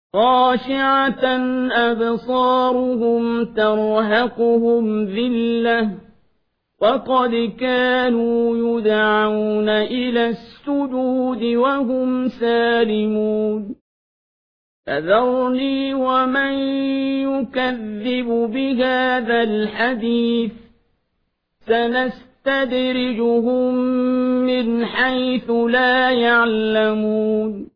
خاشعة أبصارهم ترهقهم ذلة وقد كانوا يدعون إلى السجود وهم سالمون فذرني ومن يكذب بهذا الحديث سنستدرجهم من حيث لا يعلمون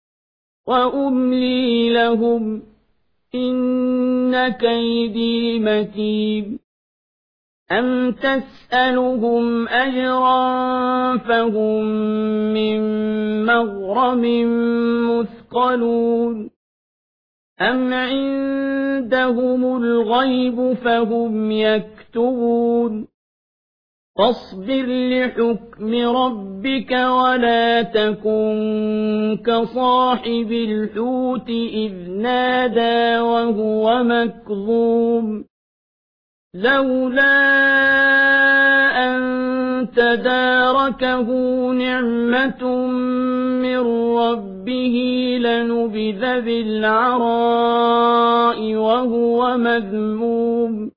وأملي لهم إن كيدي متين أم تسألهم أجرا فهم من مغرم مثقلون أم عندهم الغيب فهم يكتبون فاصبر لحكم ربك ولا تكن كصاحب الحوت إذ نادى وهو مكظوم لولا أن تداركه نعمة من ربه لنبذ بالعراء وهو مذموم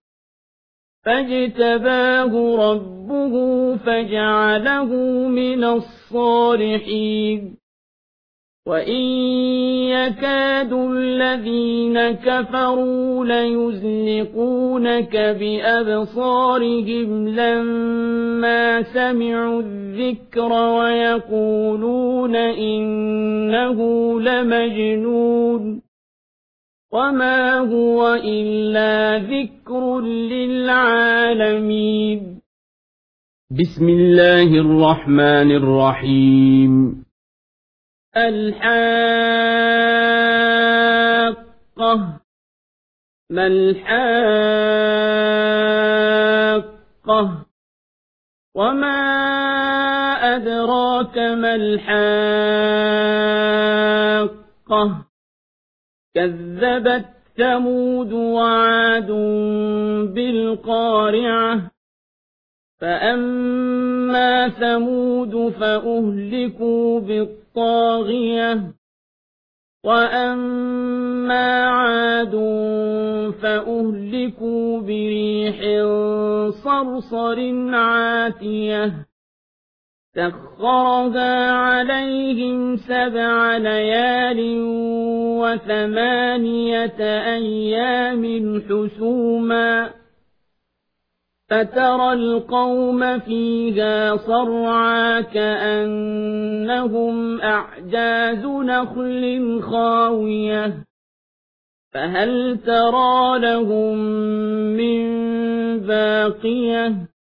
فاجتباه ربه فجعله من الصالحين وإن يكاد الذين كفروا ليزلقونك بأبصارهم لما سمعوا الذكر ويقولون إنه لمجنون وما هو إلا ذكر للعالمين بسم الله الرحمن الرحيم الحاقة ما الحاقة وما أدراك ما الحاقة كذبت ثمود وعاد بالقارعة فأما ثمود فأهلكوا بالطاغية وأما عاد فأهلكوا بريح صرصر عاتية سخرها عليهم 7 ليال و8 أيام حسوما فترى القوم فيها صرعى كأنهم أعجاز نخل خاوية فهل ترى لهم من باقية